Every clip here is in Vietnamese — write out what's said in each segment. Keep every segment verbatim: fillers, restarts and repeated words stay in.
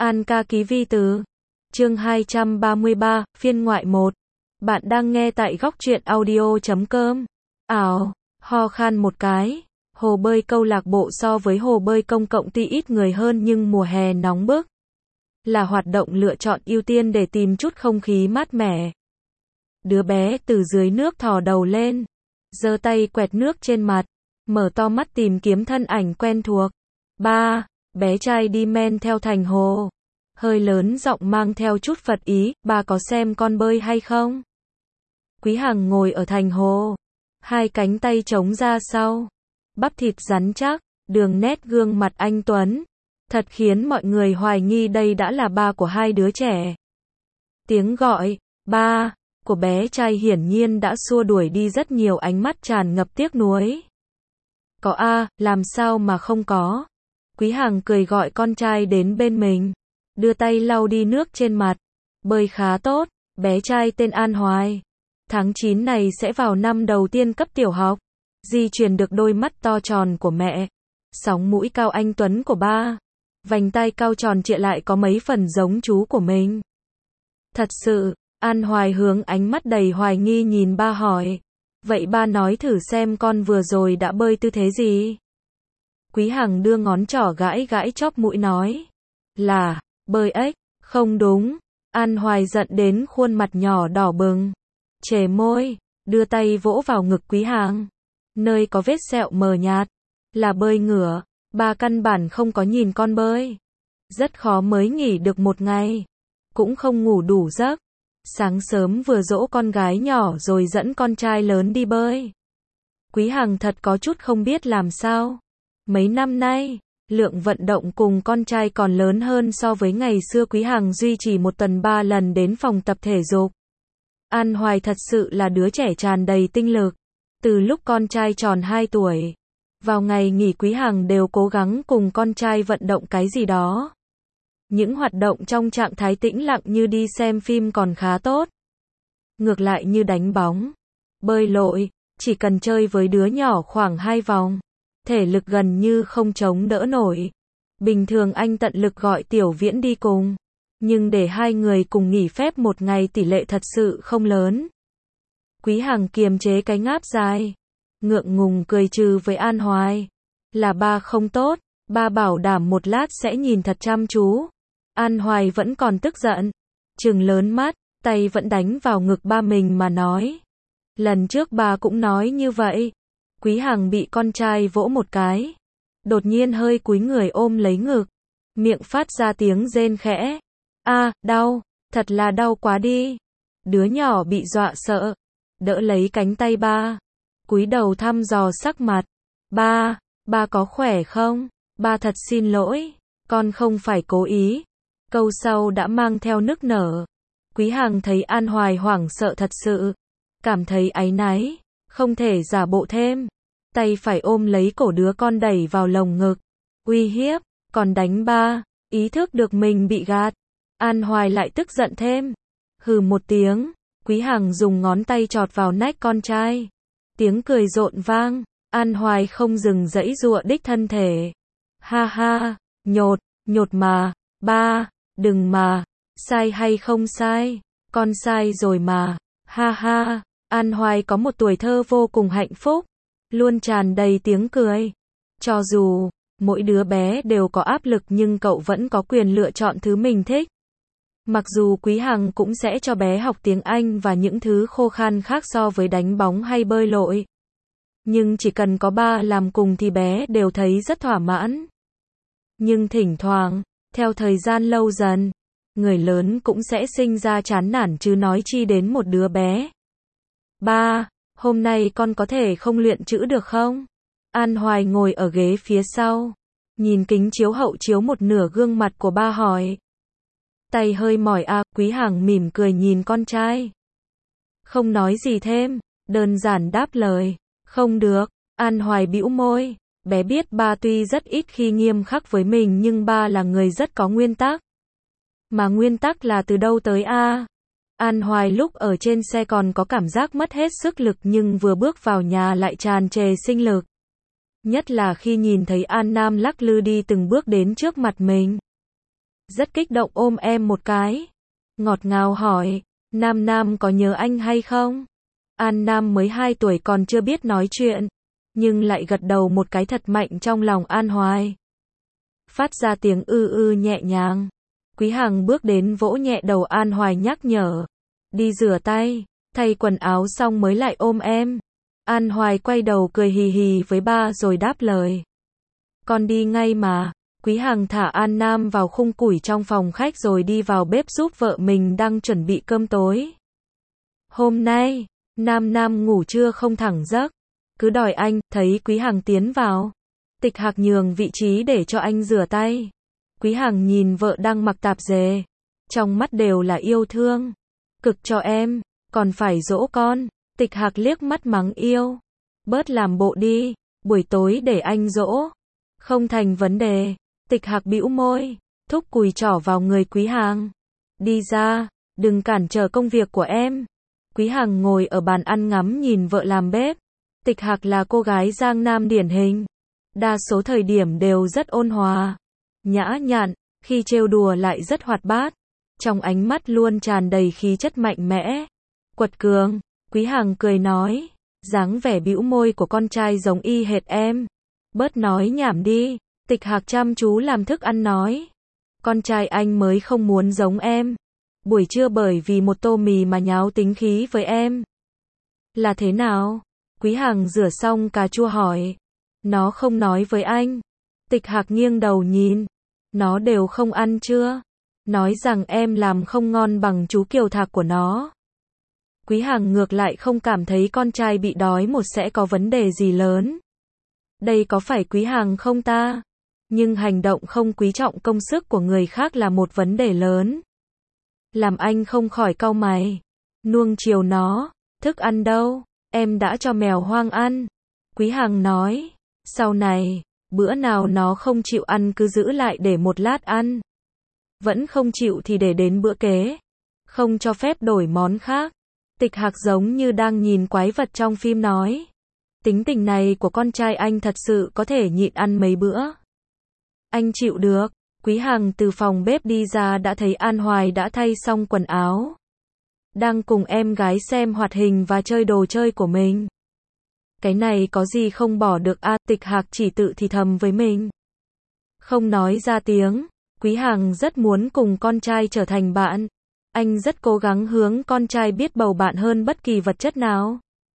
An ca ký vi từ. Chương hai trăm ba mươi ba, phiên ngoại một. Bạn đang nghe tại góc truyện audio chấm com. Ảo, ho khan một cái. Hồ bơi câu lạc bộ so với hồ bơi công cộng tuy ít người hơn nhưng mùa hè nóng bức. Là hoạt động lựa chọn ưu tiên để tìm chút không khí mát mẻ. Đứa bé từ dưới nước thò đầu lên, giơ tay quẹt nước trên mặt, mở to mắt tìm kiếm thân ảnh quen thuộc. Ba, bé trai đi men theo thành hồ. Hơi lớn giọng mang theo chút phật ý, ba có xem con bơi hay không? Quý Hằng ngồi ở thành hồ, hai cánh tay chống ra sau, bắp thịt rắn chắc, đường nét gương mặt anh tuấn, thật khiến mọi người hoài nghi đây đã là ba của hai đứa trẻ. Tiếng gọi, ba, của bé trai hiển nhiên đã xua đuổi đi rất nhiều ánh mắt tràn ngập tiếc nuối. Có a, làm sao mà không có? Quý Hằng cười gọi con trai đến bên mình, đưa tay lau đi nước trên mặt. Bơi khá tốt, bé trai tên An Hoài. Tháng chín này sẽ vào năm đầu tiên cấp tiểu học. Di truyền được đôi mắt to tròn của mẹ, sóng mũi cao anh tuấn của ba, vành tai cao tròn trịa lại có mấy phần giống chú của mình. Thật sự, An Hoài hướng ánh mắt đầy hoài nghi nhìn ba hỏi. Vậy ba nói thử xem con vừa rồi đã bơi tư thế gì? Quý Hằng đưa ngón trỏ gãi gãi chóp mũi nói. Là, bơi ếch, không đúng. An Hoài giận đến khuôn mặt nhỏ đỏ bừng, chề môi, đưa tay vỗ vào ngực Quý Hằng, nơi có vết sẹo mờ nhạt. Là bơi ngửa, ba căn bản không có nhìn con bơi. Rất khó mới nghỉ được một ngày, cũng không ngủ đủ giấc. Sáng sớm vừa dỗ con gái nhỏ rồi dẫn con trai lớn đi bơi. Quý Hằng thật có chút không biết làm sao. Mấy năm nay, lượng vận động cùng con trai còn lớn hơn so với ngày xưa. Quý Hằng duy trì một tuần ba lần đến phòng tập thể dục. An Hoài thật sự là đứa trẻ tràn đầy tinh lực. Từ lúc con trai tròn hai tuổi, vào ngày nghỉ Quý Hằng đều cố gắng cùng con trai vận động cái gì đó. Những hoạt động trong trạng thái tĩnh lặng như đi xem phim còn khá tốt. Ngược lại như đánh bóng, bơi lội, chỉ cần chơi với đứa nhỏ khoảng hai vòng, thể lực gần như không chống đỡ nổi. Bình thường anh tận lực gọi Tiểu Viễn đi cùng, nhưng để hai người cùng nghỉ phép một ngày tỷ lệ thật sự không lớn. Quý Hằng kiềm chế cái ngáp dài, ngượng ngùng cười trừ với An Hoài. Là ba không tốt, ba bảo đảm một lát sẽ nhìn thật chăm chú. An Hoài vẫn còn tức giận, trừng lớn mắt, tay vẫn đánh vào ngực ba mình mà nói. Lần trước ba cũng nói như vậy. Quý Hằng bị con trai vỗ một cái, đột nhiên hơi cúi người ôm lấy ngực, miệng phát ra tiếng rên khẽ. A, đau, thật là đau quá đi. Đứa nhỏ bị dọa sợ, đỡ lấy cánh tay ba, cúi đầu thăm dò sắc mặt. Ba, ba có khỏe không? Ba thật xin lỗi, con không phải cố ý. Câu sau đã mang theo nức nở. Quý Hằng thấy An Hoài hoảng sợ thật sự, cảm thấy áy náy, không thể giả bộ thêm. Tay phải ôm lấy cổ đứa con đẩy vào lồng ngực, uy hiếp, còn đánh ba. Ý thức được mình bị gạt, An Hoài lại tức giận thêm. Hừ một tiếng, Quý Hằng dùng ngón tay chọt vào nách con trai. Tiếng cười rộn vang, An Hoài không dừng giãy giụa đích thân thể. Ha ha, nhột, nhột mà, ba, đừng mà, sai hay không sai, con sai rồi mà, ha ha. An Hoài có một tuổi thơ vô cùng hạnh phúc, luôn tràn đầy tiếng cười. Cho dù mỗi đứa bé đều có áp lực nhưng cậu vẫn có quyền lựa chọn thứ mình thích. Mặc dù Quý Hằng cũng sẽ cho bé học tiếng Anh và những thứ khô khan khác so với đánh bóng hay bơi lội, nhưng chỉ cần có ba làm cùng thì bé đều thấy rất thỏa mãn. Nhưng thỉnh thoảng, theo thời gian lâu dần, người lớn cũng sẽ sinh ra chán nản chứ nói chi đến một đứa bé. Ba, hôm nay con có thể không luyện chữ được không? An Hoài ngồi ở ghế phía sau, nhìn kính chiếu hậu chiếu một nửa gương mặt của ba hỏi. Tay hơi mỏi à, Quý Hằng mỉm cười nhìn con trai. Không nói gì thêm, đơn giản đáp lời. Không được. An Hoài bĩu môi, bé biết ba tuy rất ít khi nghiêm khắc với mình nhưng ba là người rất có nguyên tắc. Mà nguyên tắc là từ đâu tới a? An Hoài lúc ở trên xe còn có cảm giác mất hết sức lực nhưng vừa bước vào nhà lại tràn trề sinh lực. Nhất là khi nhìn thấy An Nam lắc lư đi từng bước đến trước mặt mình. rất kích động ôm em một cái. Ngọt ngào hỏi, Nam Nam có nhớ anh hay không? An Nam mới hai tuổi còn chưa biết nói chuyện, nhưng lại gật đầu một cái thật mạnh trong lòng An Hoài. Phát ra tiếng ư ư nhẹ nhàng. Quý Hằng bước đến vỗ nhẹ đầu An Hoài nhắc nhở. Đi rửa tay, thay quần áo xong mới lại ôm em. An Hoài quay đầu cười hì hì với ba rồi đáp lời. Con đi ngay mà. Quý Hằng thả An Nam vào khung củi trong phòng khách rồi đi vào bếp giúp vợ mình đang chuẩn bị cơm tối. Hôm nay, Nam Nam ngủ trưa không thẳng giấc, cứ đòi anh. Thấy Quý Hằng tiến vào, Tịch Hạc nhường vị trí để cho anh rửa tay. Quý Hằng nhìn vợ đang mặc tạp dề, trong mắt đều là yêu thương. Cực cho em, còn phải dỗ con. Tịch Hạc liếc mắt mắng yêu. Bớt làm bộ đi, buổi tối để anh dỗ. Không thành vấn đề. Tịch Hạc bĩu môi, thúc cùi trỏ vào người Quý Hằng. Đi ra, đừng cản trở công việc của em. Quý Hằng ngồi ở bàn ăn ngắm nhìn vợ làm bếp. Tịch Hạc là cô gái Giang Nam điển hình. Đa số thời điểm đều rất ôn hòa, nhã nhặn, khi trêu đùa lại rất hoạt bát. Trong ánh mắt luôn tràn đầy khí chất mạnh mẽ, quật cường. Quý Hằng cười nói, dáng vẻ bĩu môi của con trai giống y hệt em. Bớt nói nhảm đi. Tịch Hạc chăm chú làm thức ăn nói. Con trai anh mới không muốn giống em. Buổi trưa bởi vì một tô mì mà nháo tính khí với em. Là thế nào? Quý Hằng rửa xong cà chua hỏi. Nó không nói với anh. Tịch Hạc nghiêng đầu nhìn. Nó đều không ăn chưa? Nói rằng em làm không ngon bằng chú Kiều Thạc của nó. Quý Hằng ngược lại không cảm thấy con trai bị đói một sẽ có vấn đề gì lớn. Đây có phải Quý Hằng không ta? Nhưng hành động không quý trọng công sức của người khác là một vấn đề lớn. Làm anh không khỏi cau mày. Nuông chiều nó. Thức ăn đâu? Em đã cho mèo hoang ăn. Quý Hằng nói. Sau này, bữa nào nó không chịu ăn cứ giữ lại để một lát ăn. Vẫn không chịu thì để đến bữa kế. Không cho phép đổi món khác. Tịch Hạc giống như đang nhìn quái vật trong phim nói. Tính tình này của con trai anh thật sự có thể nhịn ăn mấy bữa. Anh chịu được. Quý Hằng từ phòng bếp đi ra đã thấy An Hoài đã thay xong quần áo. Đang cùng em gái xem hoạt hình và chơi đồ chơi của mình. Cái này có gì không bỏ được à? Tịch Hạc chỉ tự thì thầm với mình. Không nói ra tiếng. Quý Hằng rất muốn cùng con trai trở thành bạn. Anh rất cố gắng hướng con trai biết bầu bạn hơn bất kỳ vật chất nào.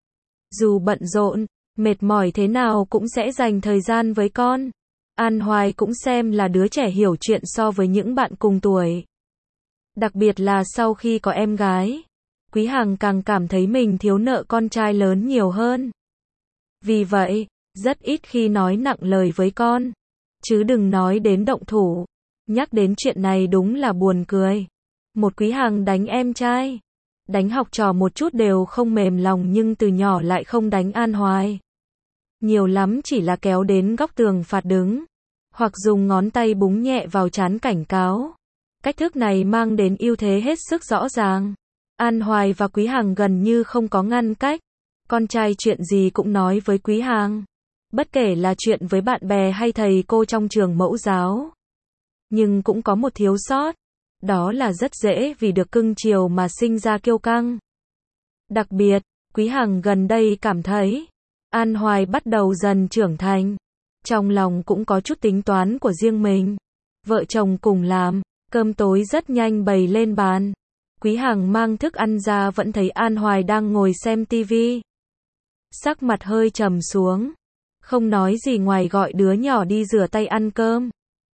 Dù bận rộn, mệt mỏi thế nào cũng sẽ dành thời gian với con. An Hoài cũng xem là đứa trẻ hiểu chuyện so với những bạn cùng tuổi. Đặc biệt là sau khi có em gái, Quý Hằng càng cảm thấy mình thiếu nợ con trai lớn nhiều hơn. Vì vậy, rất ít khi nói nặng lời với con. Chứ đừng nói đến động thủ. Nhắc đến chuyện này đúng là buồn cười. Một Quý Hằng đánh em trai. Đánh học trò một chút đều không mềm lòng nhưng từ nhỏ lại không đánh An Hoài. Nhiều lắm chỉ là kéo đến góc tường phạt đứng. Hoặc dùng ngón tay búng nhẹ vào trán cảnh cáo. Cách thức này mang đến ưu thế hết sức rõ ràng. An Hoài và Quý Hằng gần như không có ngăn cách. Con trai chuyện gì cũng nói với Quý Hằng. Bất kể là chuyện với bạn bè hay thầy cô trong trường mẫu giáo. Nhưng cũng có một thiếu sót. Đó là rất dễ vì được cưng chiều mà sinh ra kiêu căng. Đặc biệt, Quý Hằng gần đây cảm thấy An Hoài bắt đầu dần trưởng thành. Trong lòng cũng có chút tính toán của riêng mình. Vợ chồng cùng làm, cơm tối rất nhanh bày lên bàn. Quý Hằng mang thức ăn ra vẫn thấy An Hoài đang ngồi xem tivi. Sắc mặt hơi trầm xuống. Không nói gì ngoài gọi đứa nhỏ đi rửa tay ăn cơm.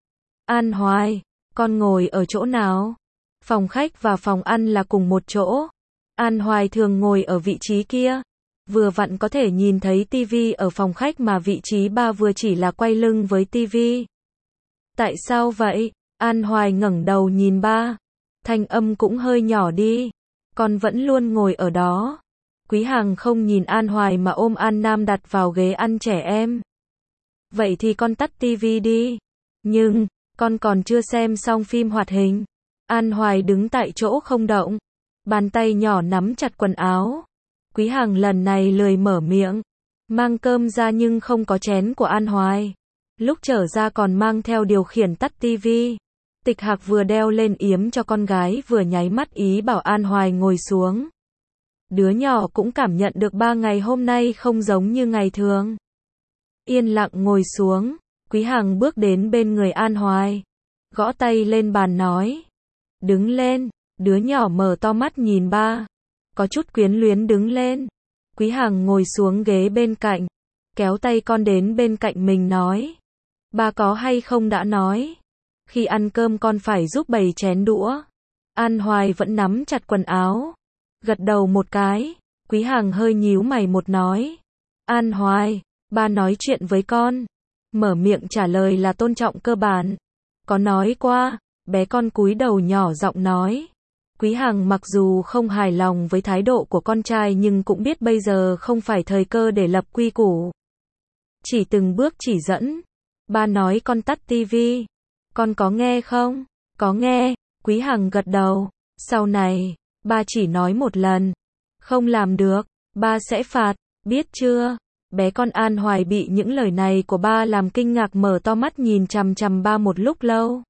An Hoài, con ngồi ở chỗ nào? Phòng khách và phòng ăn là cùng một chỗ. An Hoài thường ngồi ở vị trí kia. Vừa vặn có thể nhìn thấy tivi ở phòng khách mà vị trí ba vừa chỉ là quay lưng với tivi. Tại sao vậy? An Hoài ngẩng đầu nhìn ba. Thanh âm cũng hơi nhỏ đi. Con vẫn luôn ngồi ở đó. Quý Hằng không nhìn An Hoài mà ôm An Nam đặt vào ghế ăn trẻ em. Vậy thì con tắt tivi đi. Nhưng, con còn chưa xem xong phim hoạt hình. An Hoài đứng tại chỗ không động. Bàn tay nhỏ nắm chặt quần áo. Quý Hằng lần này lười mở miệng. Mang cơm ra nhưng không có chén của An Hoài. Lúc trở ra còn mang theo điều khiển tắt tivi. Tịch Hạc vừa đeo lên yếm cho con gái vừa nháy mắt ý bảo An Hoài ngồi xuống. Đứa nhỏ cũng cảm nhận được ba ngày hôm nay không giống như ngày thường. Yên lặng ngồi xuống, Quý Hằng bước đến bên người An Hoài. Gõ tay lên bàn nói. Đứng lên, đứa nhỏ mở to mắt nhìn ba. Có chút quyến luyến đứng lên. Quý Hằng ngồi xuống ghế bên cạnh. Kéo tay con đến bên cạnh mình nói. Ba có hay không đã nói. Khi ăn cơm con phải giúp bày chén đũa. An Hoài vẫn nắm chặt quần áo. Gật đầu một cái. Quý Hằng hơi nhíu mày một nói. An Hoài, ba nói chuyện với con. Mở miệng trả lời là tôn trọng cơ bản. Có nói qua. Bé con cúi đầu nhỏ giọng nói. Quý Hằng mặc dù không hài lòng với thái độ của con trai nhưng cũng biết bây giờ không phải thời cơ để lập quy củ. Chỉ từng bước chỉ dẫn. Ba nói con tắt tivi. Con có nghe không? Có nghe. Quý Hằng gật đầu. Sau này, ba chỉ nói một lần. Không làm được, ba sẽ phạt, biết chưa? Bé con An Hoài bị những lời này của ba làm kinh ngạc mở to mắt nhìn chằm chằm ba một lúc lâu.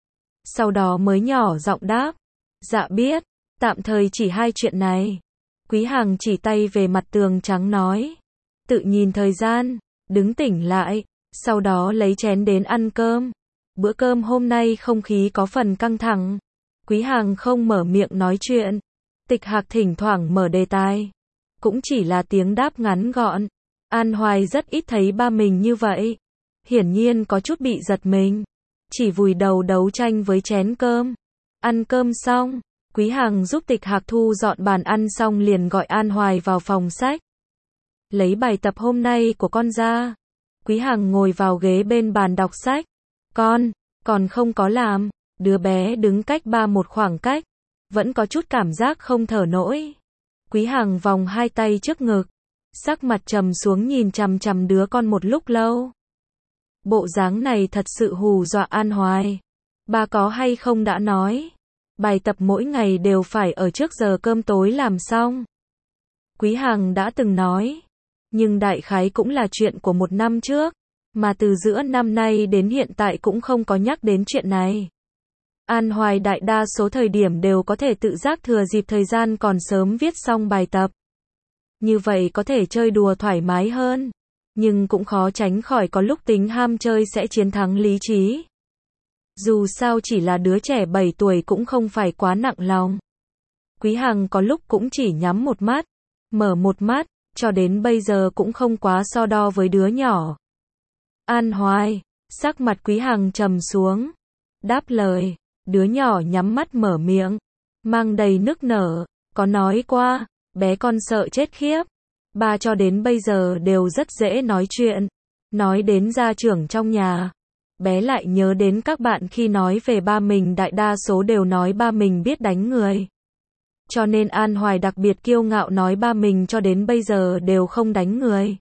Sau đó mới nhỏ giọng đáp. Dạ biết, tạm thời chỉ hai chuyện này. Quý Hằng chỉ tay về mặt tường trắng nói. Tự nhìn thời gian, đứng tỉnh lại, sau đó lấy chén đến ăn cơm. Bữa cơm hôm nay không khí có phần căng thẳng. Quý Hằng không mở miệng nói chuyện. Tịch Hạc thỉnh thoảng mở đề tài. Cũng chỉ là tiếng đáp ngắn gọn. An Hoài rất ít thấy ba mình như vậy. Hiển nhiên có chút bị giật mình. Chỉ vùi đầu đấu tranh với chén cơm. Ăn cơm xong, Quý Hằng giúp Tịch Hạc thu dọn bàn ăn xong liền gọi An Hoài vào phòng sách. Lấy bài tập hôm nay của con ra. Quý Hằng ngồi vào ghế bên bàn đọc sách. Con, còn không có làm. Đứa bé đứng cách ba một khoảng cách. Vẫn có chút cảm giác không thở nổi. Quý Hằng vòng hai tay trước ngực. Sắc mặt trầm xuống nhìn chằm chằm đứa con một lúc lâu. Bộ dáng này thật sự hù dọa An Hoài. Ba có hay không đã nói. Bài tập mỗi ngày đều phải ở trước giờ cơm tối làm xong. Quý Hằng đã từng nói. Nhưng đại khái cũng là chuyện của một năm trước. Mà từ giữa năm nay đến hiện tại cũng không có nhắc đến chuyện này. An Hoài đại đa số thời điểm đều có thể tự giác thừa dịp thời gian còn sớm viết xong bài tập. Như vậy có thể chơi đùa thoải mái hơn. Nhưng cũng khó tránh khỏi có lúc tính ham chơi sẽ chiến thắng lý trí. Dù sao chỉ là đứa trẻ bảy tuổi cũng không phải quá nặng lòng. Quý Hằng có lúc cũng chỉ nhắm một mắt, mở một mắt, cho đến bây giờ cũng không quá so đo với đứa nhỏ. An Hoài, sắc mặt Quý Hằng trầm xuống. Đáp lời, đứa nhỏ nhắm mắt mở miệng, mang đầy nức nở, có nói qua, bé con sợ chết khiếp. Ba cho đến bây giờ đều rất dễ nói chuyện. Nói đến gia trưởng trong nhà. Bé lại nhớ đến các bạn khi nói về ba mình đại đa số đều nói ba mình biết đánh người. Cho nên An Hoài đặc biệt kiêu ngạo nói ba mình cho đến bây giờ đều không đánh người.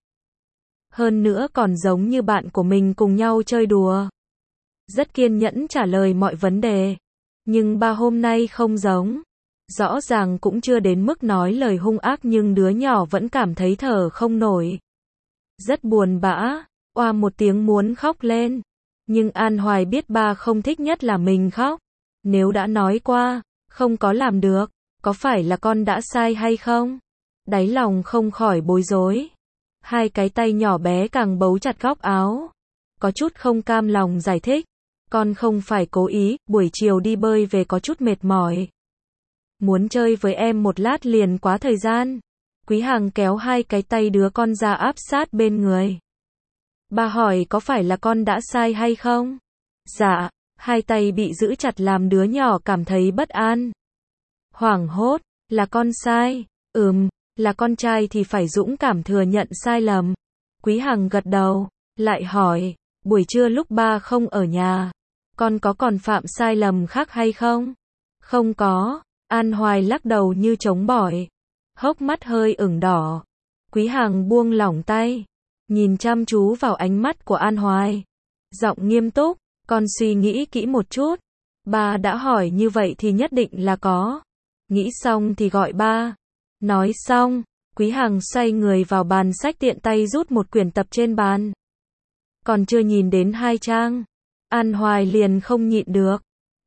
Hơn nữa còn giống như bạn của mình cùng nhau chơi đùa. Rất kiên nhẫn trả lời mọi vấn đề. Nhưng ba hôm nay không giống. Rõ ràng cũng chưa đến mức nói lời hung ác nhưng đứa nhỏ vẫn cảm thấy thở không nổi. Rất buồn bã, oa một tiếng muốn khóc lên. Nhưng An Hoài biết ba không thích nhất là mình khóc. Nếu đã nói qua, không có làm được, có phải là con đã sai hay không? Đáy lòng không khỏi bối rối. Hai cái tay nhỏ bé càng bấu chặt góc áo. Có chút không cam lòng giải thích. Con không phải cố ý, buổi chiều đi bơi về có chút mệt mỏi. Muốn chơi với em một lát liền quá thời gian. Quý Hằng kéo hai cái tay đứa con ra áp sát bên người. Ba hỏi có phải là con đã sai hay không? Dạ, hai tay bị giữ chặt làm đứa nhỏ cảm thấy bất an. Hoảng hốt, là con sai. Ừm, là con trai thì phải dũng cảm thừa nhận sai lầm. Quý Hằng gật đầu, lại hỏi, buổi trưa lúc ba không ở nhà, con có còn phạm sai lầm khác hay không? Không có. An Hoài lắc đầu như chống bỏi. Hốc mắt hơi ửng đỏ. Quý Hằng buông lỏng tay. Nhìn chăm chú vào ánh mắt của An Hoài. Giọng nghiêm túc. Con suy nghĩ kỹ một chút. Ba đã hỏi như vậy thì nhất định là có. Nghĩ xong thì gọi ba. Nói xong, Quý Hằng xoay người vào bàn sách tiện tay rút một quyển tập trên bàn. Còn chưa nhìn đến hai trang. An Hoài liền không nhịn được.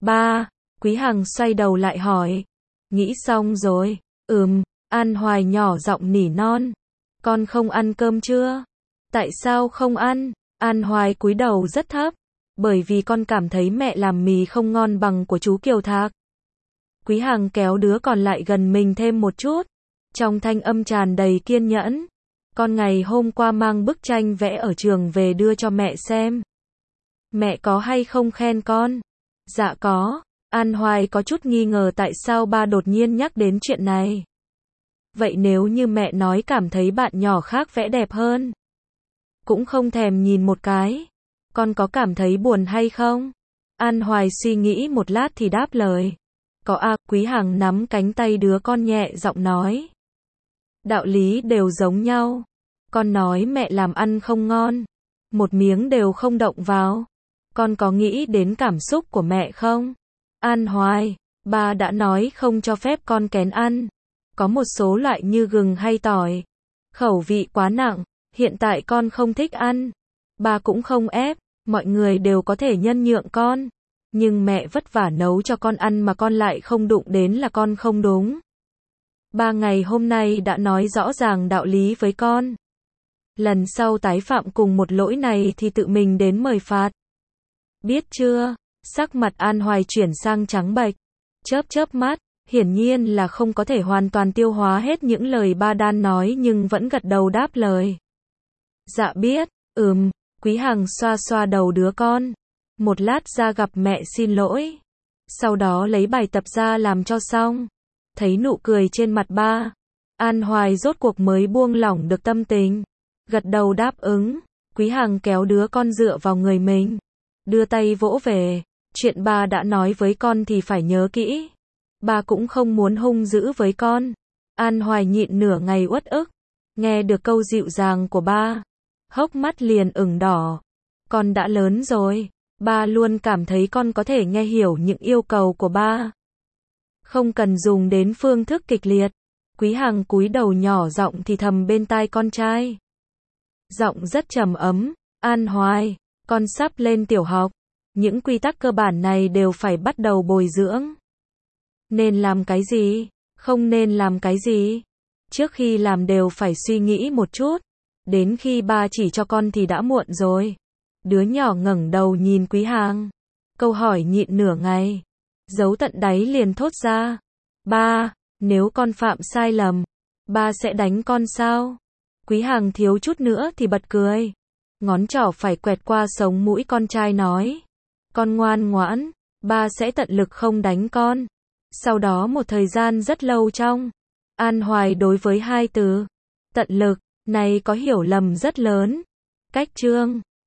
Ba, Quý Hằng xoay đầu lại hỏi. Nghĩ xong rồi. Ừm, An Hoài nhỏ giọng nỉ non. Con không ăn cơm chưa? Tại sao không ăn? An Hoài cúi đầu rất thấp. Bởi vì con cảm thấy mẹ làm mì không ngon bằng của chú Kiều Thạc. Quý Hằng kéo đứa còn lại gần mình thêm một chút. Trong thanh âm tràn đầy kiên nhẫn. Con ngày hôm qua mang bức tranh vẽ ở trường về đưa cho mẹ xem. Mẹ có hay không khen con? Dạ có. An Hoài có chút nghi ngờ tại sao ba đột nhiên nhắc đến chuyện này. Vậy nếu như mẹ nói cảm thấy bạn nhỏ khác vẽ đẹp hơn, cũng không thèm nhìn một cái, con có cảm thấy buồn hay không? An Hoài suy nghĩ một lát thì đáp lời. Có à, Quý Hằng nắm cánh tay đứa con nhẹ giọng nói. Đạo lý đều giống nhau. Con nói mẹ làm ăn không ngon, một miếng đều không động vào. Con có nghĩ đến cảm xúc của mẹ không? An Hoài, ba đã nói không cho phép con kén ăn. Có một số loại như gừng hay tỏi, khẩu vị quá nặng, hiện tại con không thích ăn. Ba cũng không ép, mọi người đều có thể nhân nhượng con. Nhưng mẹ vất vả nấu cho con ăn mà con lại không đụng đến là con không đúng. Ba ngày hôm nay đã nói rõ ràng đạo lý với con. Lần sau tái phạm cùng một lỗi này thì tự mình đến mời phạt. Biết chưa? Sắc mặt An Hoài chuyển sang trắng bệch, chớp chớp mắt, hiển nhiên là không có thể hoàn toàn tiêu hóa hết những lời ba đan nói nhưng vẫn gật đầu đáp lời. Dạ biết, ừm, Quý Hằng xoa xoa đầu đứa con. Một lát ra gặp mẹ xin lỗi. Sau đó lấy bài tập ra làm cho xong. Thấy nụ cười trên mặt ba, An Hoài rốt cuộc mới buông lỏng được tâm tình. Gật đầu đáp ứng. Quý Hằng kéo đứa con dựa vào người mình, đưa tay vỗ về. Chuyện ba đã nói với con thì phải nhớ kỹ. Ba cũng không muốn hung dữ với con. An Hoài nhịn nửa ngày uất ức. Nghe được câu dịu dàng của ba, hốc mắt liền ửng đỏ. Con đã lớn rồi. Ba luôn cảm thấy con có thể nghe hiểu những yêu cầu của ba. Không cần dùng đến phương thức kịch liệt. Quý Hằng cúi đầu nhỏ giọng thì thầm bên tai con trai. Giọng rất trầm ấm. An Hoài, con sắp lên tiểu học. Những quy tắc cơ bản này đều phải bắt đầu bồi dưỡng. Nên làm cái gì? Không nên làm cái gì? Trước khi làm đều phải suy nghĩ một chút. Đến khi ba chỉ cho con thì đã muộn rồi. Đứa nhỏ ngẩng đầu nhìn Quý Hằng. Câu hỏi nhịn nửa ngày. Giấu tận đáy liền thốt ra. Ba, nếu con phạm sai lầm, ba sẽ đánh con sao? Quý Hằng thiếu chút nữa thì bật cười. Ngón trỏ phải quẹt qua sống mũi con trai nói. Con ngoan ngoãn, ba sẽ tận lực không đánh con. Sau đó một thời gian rất lâu trong, An Hoài đối với hai từ tận lực này có hiểu lầm rất lớn. Cách chương